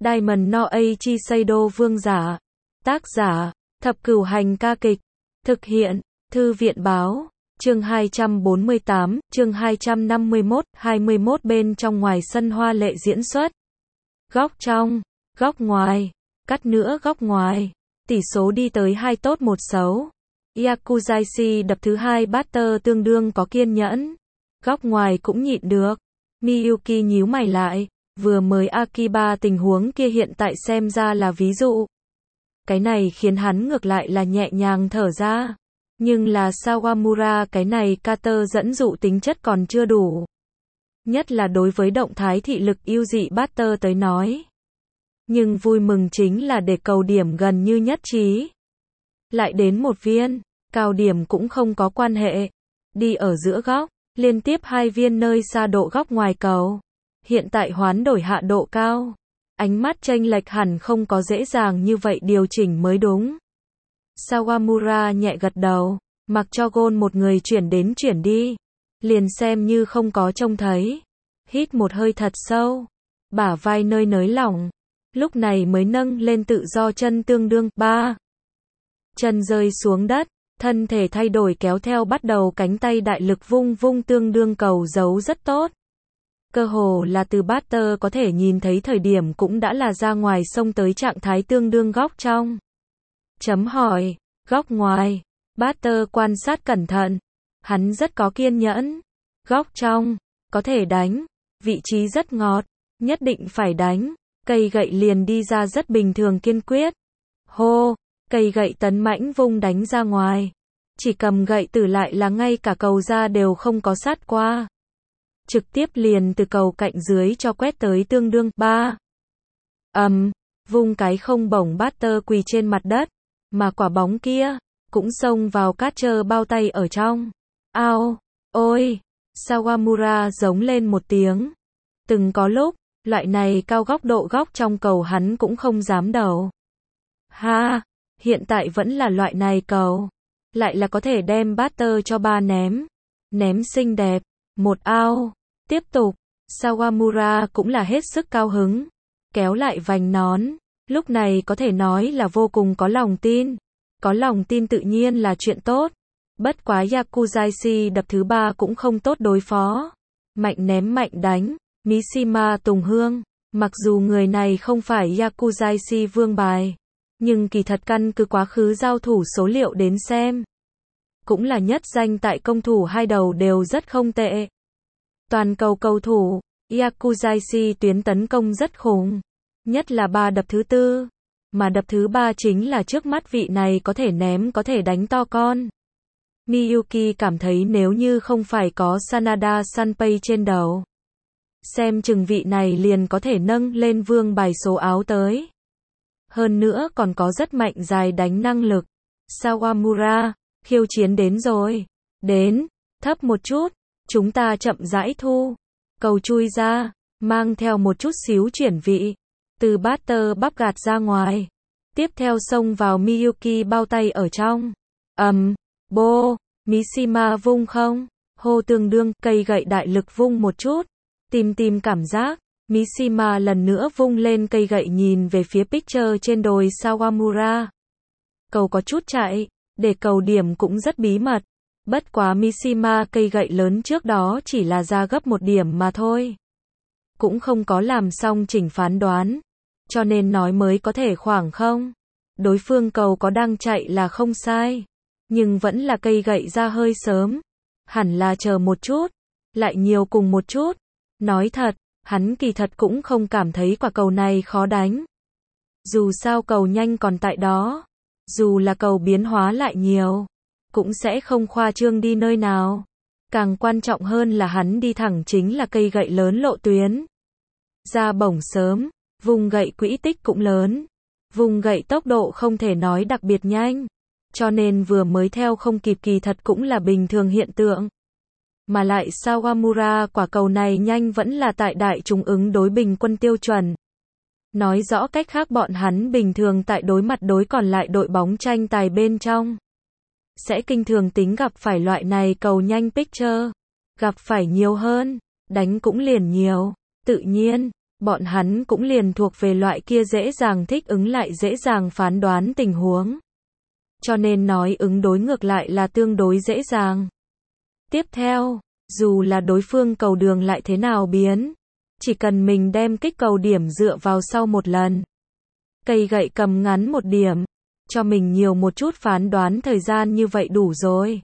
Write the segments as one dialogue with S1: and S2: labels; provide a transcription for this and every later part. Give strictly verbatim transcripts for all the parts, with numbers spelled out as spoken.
S1: Diamond no Eiichi Seido Vương giả. Tác giả, Thập Cửu Hành ca kịch. Thực hiện, Thư viện báo. Chương hai trăm bốn mươi tám, chương hai trăm năm mươi mốt, hai mươi mốt bên trong ngoài sân hoa lệ diễn xuất. Góc trong, góc ngoài, cắt nữa góc ngoài. Tỷ số đi tới hai tốt một xấu. Yakuzashi đập thứ hai batter tương đương có kiên nhẫn. Góc ngoài cũng nhịn được. Miyuki nhíu mày lại. Vừa mới Akiba tình huống kia hiện tại xem ra là ví dụ. Cái này khiến hắn ngược lại là nhẹ nhàng thở ra. Nhưng là Sawamura cái này Carter dẫn dụ tính chất còn chưa đủ. Nhất là đối với động thái thị lực yêu dị batter tới nói. Nhưng vui mừng chính là để cầu điểm gần như nhất trí. Lại đến một viên, cao điểm cũng không có quan hệ. Đi ở giữa góc, liên tiếp hai viên nơi xa độ góc ngoài cầu. Hiện tại hoán đổi hạ độ cao. Ánh mắt chênh lệch hẳn không có dễ dàng như vậy điều chỉnh mới đúng. Sawamura nhẹ gật đầu, mặc cho gôn một người chuyển đến chuyển đi. Liền xem như không có trông thấy. Hít một hơi thật sâu. Bả vai nơi nới lỏng. Lúc này mới nâng lên tự do chân tương đương. ba. Chân rơi xuống đất. Thân thể thay đổi kéo theo bắt đầu cánh tay đại lực vung vung tương đương cầu giấu rất tốt. Cơ hồ là từ batter có thể nhìn thấy thời điểm cũng đã là ra ngoài xông tới trạng thái tương đương góc trong. Chấm hỏi, góc ngoài, batter quan sát cẩn thận. Hắn rất có kiên nhẫn. Góc trong, có thể đánh, vị trí rất ngọt, nhất định phải đánh. Cây gậy liền đi ra rất bình thường kiên quyết. Hô, cây gậy tấn mãnh vung đánh ra ngoài. Chỉ cầm gậy tử lại là ngay cả cầu ra đều không có sát qua. Trực tiếp liền từ cầu cạnh dưới cho quét tới tương đương. ba. Ầm, um, vung cái không bổng batter quỳ trên mặt đất. Mà quả bóng kia, cũng xông vào catcher bao tay ở trong. Ao, ôi, Sawamura giống lên một tiếng. Từng có lúc, loại này cao góc độ góc trong cầu hắn cũng không dám đầu. Ha, hiện tại vẫn là loại này cầu. Lại là có thể đem batter cho ba ném. Ném xinh đẹp. Một ao. Tiếp tục. Sawamura cũng là hết sức cao hứng. Kéo lại vành nón. Lúc này có thể nói là vô cùng có lòng tin. Có lòng tin tự nhiên là chuyện tốt. Bất quá Yakuzashi đập thứ ba cũng không tốt đối phó. Mạnh ném mạnh đánh. Mishima Tùng Hương. Mặc dù người này không phải Yakuzashi vương bài. Nhưng kỳ thật căn cứ quá khứ giao thủ số liệu đến xem. Cũng là nhất danh tại công thủ hai đầu đều rất không tệ. Toàn cầu cầu thủ, Yakuzashi tuyến tấn công rất khủng. Nhất là ba đập thứ tư. Mà đập thứ ba chính là trước mắt vị này có thể ném có thể đánh to con. Miyuki cảm thấy nếu như không phải có Sanada Sanpei trên đầu. Xem chừng vị này liền có thể nâng lên vương bài số áo tới. Hơn nữa còn có rất mạnh dài đánh năng lực. Sawamura, khiêu chiến đến rồi. Đến, thấp một chút. Chúng ta chậm rãi thu. Cầu chui ra, mang theo một chút xíu chuyển vị. Từ batter bắp gạt ra ngoài. Tiếp theo xông vào Miyuki bao tay ở trong. Ầm, um, bô, Mishima vung không. Hô tương đương, cây gậy đại lực vung một chút. Tìm tìm cảm giác. Mishima lần nữa vung lên cây gậy nhìn về phía picture trên đồi Sawamura. Cầu có chút chạy, để cầu điểm cũng rất bí mật. Bất quá Mishima cây gậy lớn trước đó chỉ là ra gấp một điểm mà thôi. Cũng không có làm xong chỉnh phán đoán. Cho nên nói mới có thể khoảng không. Đối phương cầu có đang chạy là không sai. Nhưng vẫn là cây gậy ra hơi sớm. Hẳn là chờ một chút. Lại nhiều cùng một chút. Nói thật, hắn kỳ thật cũng không cảm thấy quả cầu này khó đánh. Dù sao cầu nhanh còn tại đó. Dù là cầu biến hóa lại nhiều. Cũng sẽ không khoa trương đi nơi nào. Càng quan trọng hơn là hắn đi thẳng chính là cây gậy lớn lộ tuyến. Ra bổng sớm, vùng gậy quỹ tích cũng lớn. Vùng gậy tốc độ không thể nói đặc biệt nhanh. Cho nên vừa mới theo không kịp kỳ thật cũng là bình thường hiện tượng. Mà lại Sawamura quả cầu này nhanh vẫn là tại đại chúng ứng đối bình quân tiêu chuẩn. Nói rõ cách khác bọn hắn bình thường tại đối mặt đối còn lại đội bóng tranh tài bên trong. Sẽ kinh thường tính gặp phải loại này cầu nhanh picture. Gặp phải nhiều hơn, đánh cũng liền nhiều. Tự nhiên, bọn hắn cũng liền thuộc về loại kia dễ dàng thích ứng lại dễ dàng phán đoán tình huống. Cho nên nói ứng đối ngược lại là tương đối dễ dàng. Tiếp theo, dù là đối phương cầu đường lại thế nào biến, chỉ cần mình đem kích cầu điểm dựa vào sau một lần. Cây gậy cầm ngắn một điểm, cho mình nhiều một chút phán đoán thời gian như vậy đủ rồi.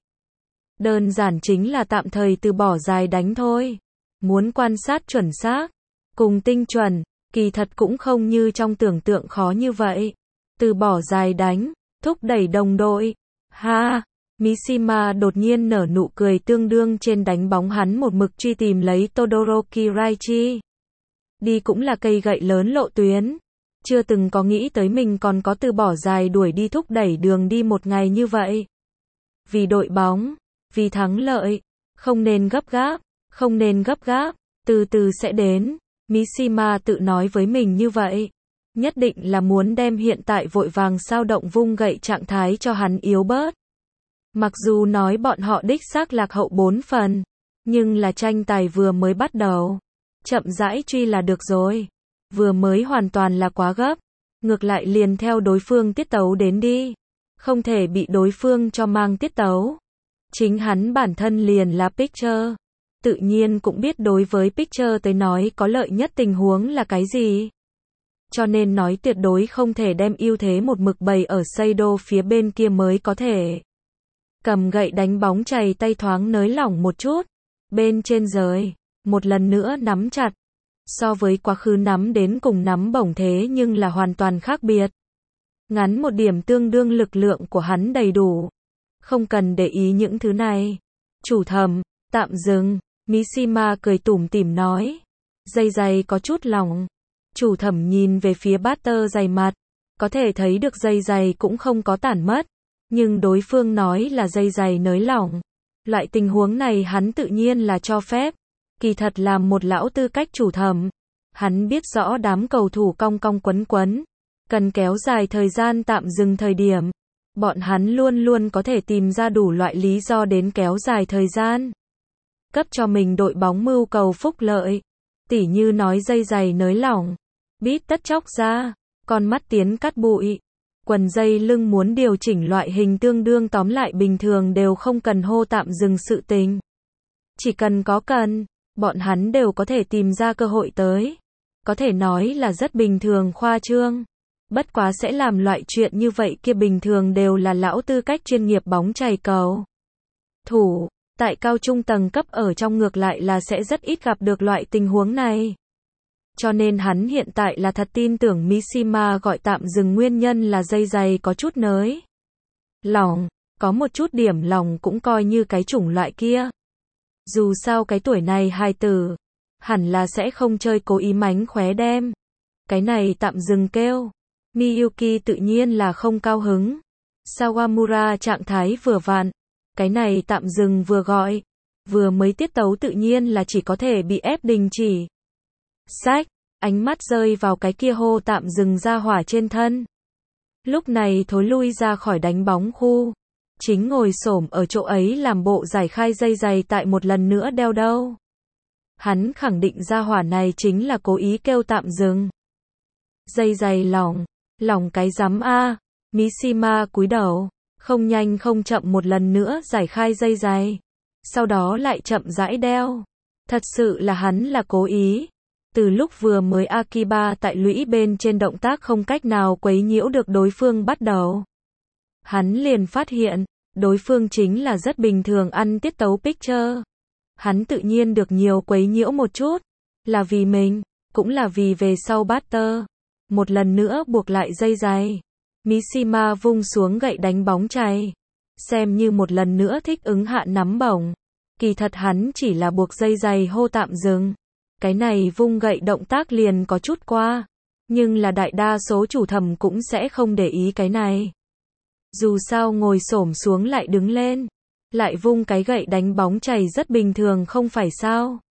S1: Đơn giản chính là tạm thời từ bỏ dài đánh thôi. Muốn quan sát chuẩn xác, cùng tinh chuẩn, kỳ thật cũng không như trong tưởng tượng khó như vậy. Từ bỏ dài đánh, thúc đẩy đồng đội. Ha, Mishima đột nhiên nở nụ cười tương đương trên đánh bóng hắn một mực truy tìm lấy Todoroki Raichi. Đi cũng là cây gậy lớn lộ tuyến. Chưa từng có nghĩ tới mình còn có từ bỏ dài đuổi đi thúc đẩy đường đi một ngày như vậy. Vì đội bóng, vì thắng lợi, không nên gấp gáp, không nên gấp gáp, từ từ sẽ đến. Mishima tự nói với mình như vậy. Nhất định là muốn đem hiện tại vội vàng sao động vung gậy trạng thái cho hắn yếu bớt. Mặc dù nói bọn họ đích xác lạc hậu bốn phần, nhưng là tranh tài vừa mới bắt đầu. Chậm rãi truy là được rồi. Vừa mới hoàn toàn là quá gấp. Ngược lại liền theo đối phương tiết tấu đến đi. Không thể bị đối phương cho mang tiết tấu. Chính hắn bản thân liền là pitcher. Tự nhiên cũng biết đối với pitcher tới nói có lợi nhất tình huống là cái gì. Cho nên nói tuyệt đối không thể đem ưu thế một mực bày ở Seido phía bên kia mới có thể. Cầm gậy đánh bóng chày tay thoáng nới lỏng một chút. Bên trên rời. Một lần nữa nắm chặt. So với quá khứ nắm đến cùng nắm bổng thế nhưng là hoàn toàn khác biệt. Ngắn một điểm tương đương lực lượng của hắn đầy đủ. Không cần để ý những thứ này. Chủ thầm, tạm dừng. Mishima cười tủm tỉm nói. Dây giày có chút lỏng. Chủ thẩm nhìn về phía batter dày mặt. Có thể thấy được dây giày cũng không có tản mất. Nhưng đối phương nói là dây giày nới lỏng. Loại tình huống này hắn tự nhiên là cho phép. Kỳ thật là một lão tư cách chủ thẩm. Hắn biết rõ đám cầu thủ cong cong quấn quấn. Cần kéo dài thời gian tạm dừng thời điểm. Bọn hắn luôn luôn có thể tìm ra đủ loại lý do đến kéo dài thời gian. Cấp cho mình đội bóng mưu cầu phúc lợi. Tỉ như nói dây giày nới lỏng. Bít tất chóc ra. Con mắt tiến cắt bụi. Quần dây lưng muốn điều chỉnh loại hình tương đương tóm lại bình thường đều không cần hô tạm dừng sự tình. Chỉ cần có cần, bọn hắn đều có thể tìm ra cơ hội tới. Có thể nói là rất bình thường khoa trương. Bất quá sẽ làm loại chuyện như vậy kia bình thường đều là lão tư cách chuyên nghiệp bóng chày cầu. Thủ, tại cao trung tầng cấp ở trong ngược lại là sẽ rất ít gặp được loại tình huống này. Cho nên hắn hiện tại là thật tin tưởng Mishima gọi tạm dừng nguyên nhân là dây giày có chút nới lỏng, có một chút điểm lỏng cũng coi như cái chủng loại kia. Dù sao cái tuổi này hài tử, hẳn là sẽ không chơi cố ý mánh khóe đem. Cái này tạm dừng kêu. Miyuki tự nhiên là không cao hứng. Sawamura trạng thái vừa vặn. Cái này tạm dừng vừa gọi. Vừa mới tiết tấu tự nhiên là chỉ có thể bị ép đình chỉ. Sách, ánh mắt rơi vào cái kia hô tạm dừng ra hỏa trên thân. Lúc này thối lui ra khỏi đánh bóng khu. Chính ngồi xổm ở chỗ ấy làm bộ giải khai dây giày tại một lần nữa đeo đâu. Hắn khẳng định ra hỏa này chính là cố ý kêu tạm dừng. Dây giày lỏng, lỏng cái rắm a. Mishima cúi đầu, không nhanh không chậm một lần nữa giải khai dây giày. Sau đó lại chậm rãi đeo. Thật sự là hắn là cố ý. Từ lúc vừa mới Akiba tại lũy bên trên động tác không cách nào quấy nhiễu được đối phương bắt đầu. Hắn liền phát hiện, đối phương chính là rất bình thường ăn tiết tấu pitcher. Hắn tự nhiên được nhiều quấy nhiễu một chút, là vì mình, cũng là vì về sau batter. Một lần nữa buộc lại dây giày. Mishima vung xuống gậy đánh bóng chày. Xem như một lần nữa thích ứng hạ nắm bổng. Kỳ thật hắn chỉ là buộc dây giày hô tạm dừng. Cái này vung gậy động tác liền có chút qua. Nhưng là đại đa số chủ thẩm cũng sẽ không để ý cái này. Dù sao ngồi xổm xuống lại đứng lên. Lại vung cái gậy đánh bóng chày rất bình thường không phải sao.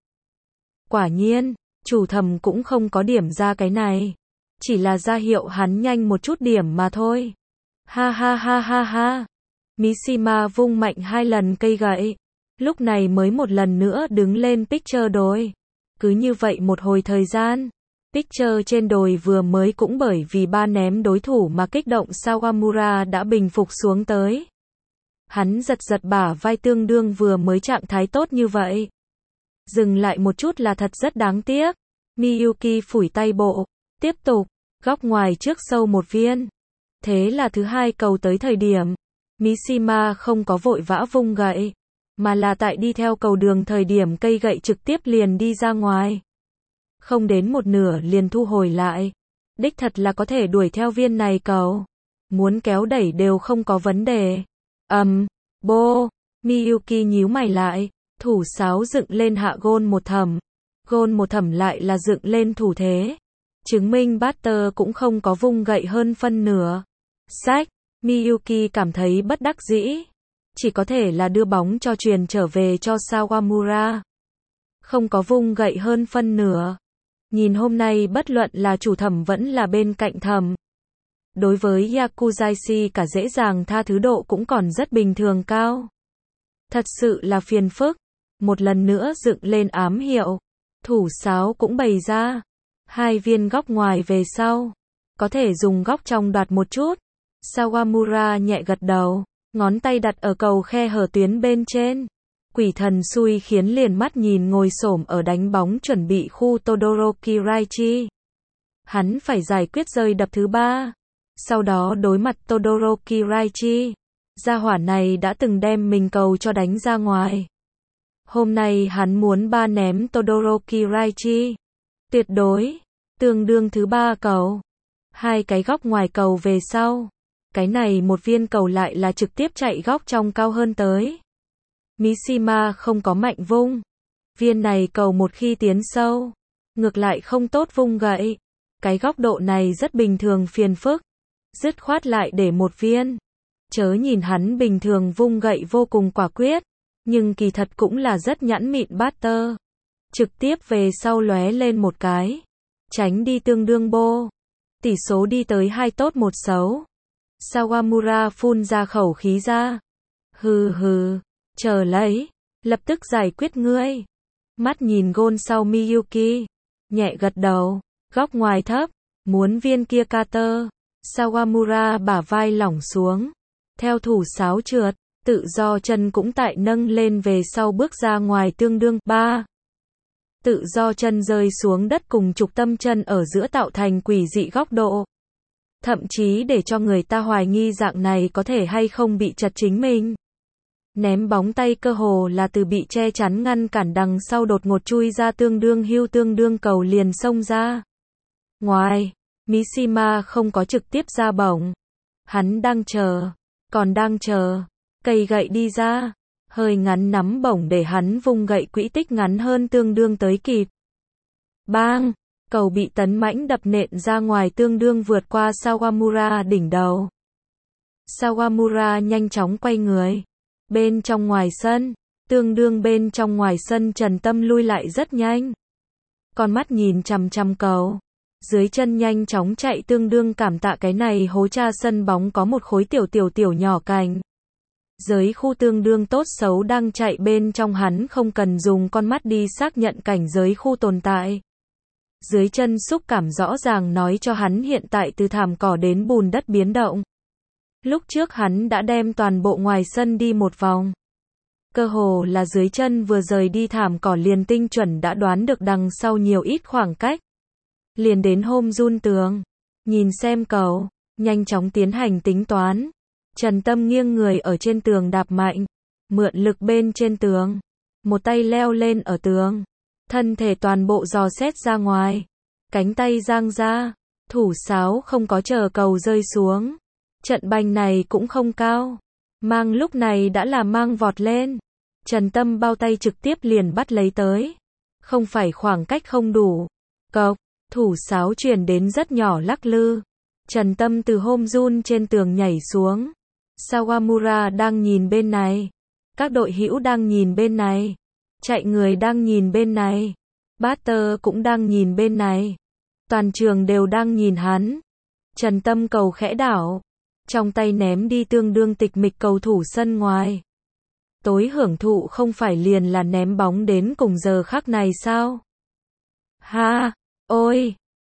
S1: Quả nhiên, chủ thẩm cũng không có điểm ra cái này. Chỉ là ra hiệu hắn nhanh một chút điểm mà thôi. Ha ha ha ha ha. Mishima vung mạnh hai lần cây gậy. Lúc này mới một lần nữa đứng lên pitcher đối. Cứ như vậy một hồi thời gian. Picture trên đồi vừa mới cũng bởi vì ba ném đối thủ mà kích động Sawamura đã bình phục xuống tới. Hắn giật giật bả vai tương đương vừa mới trạng thái tốt như vậy. Dừng lại một chút là thật rất đáng tiếc. Miyuki phủi tay bộ. Tiếp tục. Góc ngoài trước sâu một viên. Thế là thứ hai cầu tới thời điểm. Mishima không có vội vã vung gậy. Mà là tại đi theo cầu đường thời điểm cây gậy trực tiếp liền đi ra ngoài. Không đến một nửa liền thu hồi lại. Đích thật là có thể đuổi theo viên này cầu. Muốn kéo đẩy đều không có vấn đề. Ầm, um, bô, Miyuki nhíu mày lại. Thủ sáo dựng lên hạ gôn một thầm. Gôn một thầm lại là dựng lên thủ thế. Chứng minh batter cũng không có vung gậy hơn phân nửa. Sách, Miyuki cảm thấy bất đắc dĩ. Chỉ có thể là đưa bóng cho chuyền trở về cho Sawamura. Không có vung gậy hơn phân nửa. Nhìn hôm nay bất luận là chủ thẩm vẫn là bên cạnh thẩm. Đối với Yakuzashi cả dễ dàng tha thứ độ cũng còn rất bình thường cao. Thật sự là phiền phức. Một lần nữa dựng lên ám hiệu. Thủ sáo cũng bày ra. Hai viên góc ngoài về sau. Có thể dùng góc trong đoạt một chút. Sawamura nhẹ gật đầu. Ngón tay đặt ở cầu khe hở tuyến bên trên. Quỷ thần xui khiến liền mắt nhìn ngồi xổm ở đánh bóng chuẩn bị khu Todoroki Raichi. Hắn phải giải quyết rơi đập thứ ba. Sau đó đối mặt Todoroki Raichi. Gia hỏa này đã từng đem mình cầu cho đánh ra ngoài. Hôm nay hắn muốn ba ném Todoroki Raichi. Tuyệt đối. Tương đương thứ ba cầu. Hai cái góc ngoài cầu về sau. Cái này một viên cầu lại là trực tiếp chạy góc trong cao hơn tới. Mishima không có mạnh vung. Viên này cầu một khi tiến sâu. Ngược lại không tốt vung gậy. Cái góc độ này rất bình thường phiền phức. Dứt khoát lại để một viên. Chớ nhìn hắn bình thường vung gậy vô cùng quả quyết. Nhưng kỳ thật cũng là rất nhẵn mịn batter. Trực tiếp về sau lóe lên một cái. Tránh đi tương đương bô. Tỷ số đi tới hai tốt một xấu. Sawamura phun ra khẩu khí ra. Hừ hừ. Chờ lấy. Lập tức giải quyết ngươi. Mắt nhìn gôn sau Miyuki. Nhẹ gật đầu. Góc ngoài thấp. Muốn viên kia cutter. Sawamura bả vai lỏng xuống. Theo thủ sáo trượt. Tự do chân cũng tại nâng lên về sau bước ra ngoài tương đương ba. Tự do chân rơi xuống đất cùng trục tâm chân ở giữa tạo thành quỷ dị góc độ. Thậm chí để cho người ta hoài nghi dạng này có thể hay không bị chật chính mình. Ném bóng tay cơ hồ là từ bị che chắn ngăn cản đằng sau đột ngột chui ra tương đương hưu tương đương cầu liền xông ra. Ngoài, Mishima không có trực tiếp ra bổng. Hắn đang chờ, còn đang chờ. Cây gậy đi ra, hơi ngắn nắm bổng để hắn vung gậy quỹ tích ngắn hơn tương đương tới kịp. Bang, cầu bị tấn mãnh đập nện ra ngoài tương đương vượt qua Sawamura đỉnh đầu. Sawamura nhanh chóng quay người. Bên trong ngoài sân, tương đương bên trong ngoài sân Trần Tâm lui lại rất nhanh. Con mắt nhìn chằm chằm cầu. Dưới chân nhanh chóng chạy tương đương cảm tạ cái này hố cha sân bóng có một khối tiểu tiểu tiểu nhỏ cành. Giới khu tương đương tốt xấu đang chạy bên trong hắn không cần dùng con mắt đi xác nhận cảnh giới khu tồn tại. Dưới chân xúc cảm rõ ràng nói cho hắn hiện tại từ thảm cỏ đến bùn đất biến động. Lúc trước hắn đã đem toàn bộ ngoài sân đi một vòng. Cơ hồ là dưới chân vừa rời đi thảm cỏ liền tinh chuẩn đã đoán được đằng sau nhiều ít khoảng cách. Liền đến hôm run tường. Nhìn xem cầu, nhanh chóng tiến hành tính toán. Trần Tâm nghiêng người ở trên tường đạp mạnh. Mượn lực bên trên tường. Một tay leo lên ở tường. Thân thể toàn bộ dò xét ra ngoài. Cánh tay giang ra. Thủ sáo không có chờ cầu rơi xuống. Trận banh này cũng không cao. Mang lúc này đã là mang vọt lên. Trần Tâm bao tay trực tiếp liền bắt lấy tới. Không phải khoảng cách không đủ. Cộc, thủ sáo chuyển đến rất nhỏ lắc lư. Trần Tâm từ hôm run trên tường nhảy xuống. Sawamura đang nhìn bên này. Các đội hữu đang nhìn bên này. Chạy người đang nhìn bên này. Batter cũng đang nhìn bên này. Toàn trường đều đang nhìn hắn. Trần Tâm cầu khẽ đảo. Trong tay ném đi tương đương tịch mịch cầu thủ sân ngoài. Tối hưởng thụ không phải liền là ném bóng đến cùng giờ khắc này sao? Ha, ôi,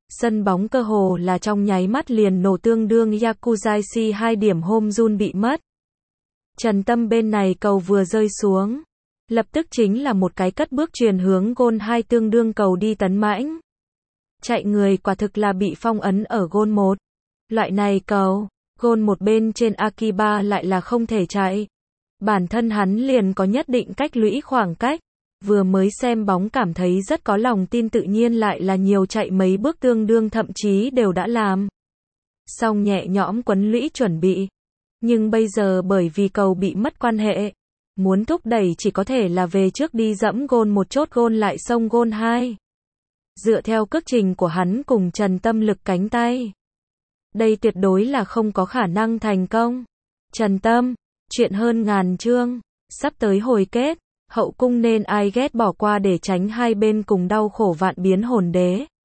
S1: Sân bóng cơ hồ là trong nháy mắt liền nổ, tương đương Yakuzashi hai điểm home run bị mất. Trần Tâm bên này cầu vừa rơi xuống, lập tức chính là một cái cất bước chuyền hướng gôn hai, tương đương cầu đi tấn mãnh. Chạy người quả thực là bị phong ấn ở gôn một. Loại này cầu, gôn một bên trên Akiba lại là không thể chạy. Bản thân hắn liền có nhất định cách lũy khoảng cách. Vừa mới xem bóng cảm thấy rất có lòng tin, tự nhiên lại là nhiều chạy mấy bước, tương đương thậm chí đều đã làm xong nhẹ nhõm quấn lũy chuẩn bị. Nhưng bây giờ bởi vì cầu bị mất quan hệ, muốn thúc đẩy chỉ có thể là về trước đi dẫm gôn một, chốt gôn lại xông gôn hai. Dựa theo cước trình của hắn cùng Trần Tâm lực cánh tay, đây tuyệt đối là không có khả năng thành công. Trần Tâm, chuyện hơn ngàn chương, sắp tới hồi kết, hậu cung nên ai ghét bỏ qua để tránh hai bên cùng đau khổ vạn biến hồn đế.